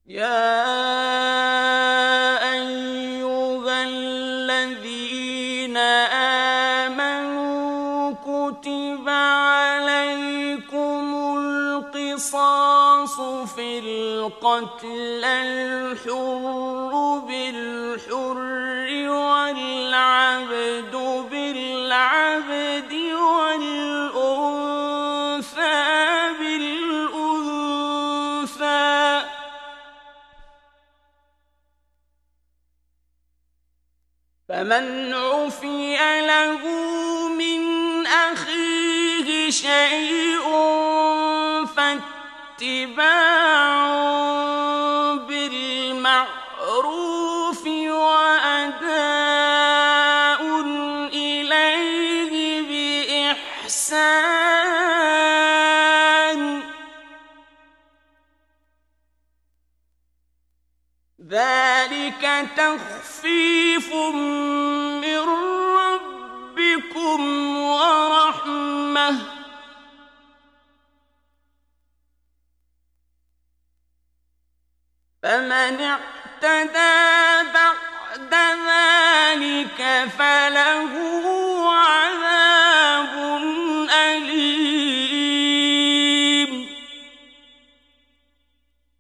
يا أيها الذين آمنوا كتب عليكم القصاص في القتلى الحر بالحر والعبد بالعبد والأنثى بالأنثى فمن عفي له من أخيه شيء فاتباع بالمعروف وأداء إليه بإحسان ذلك تخفيف من ربكم ورحمة فمن اعتدى بعد ذلك فله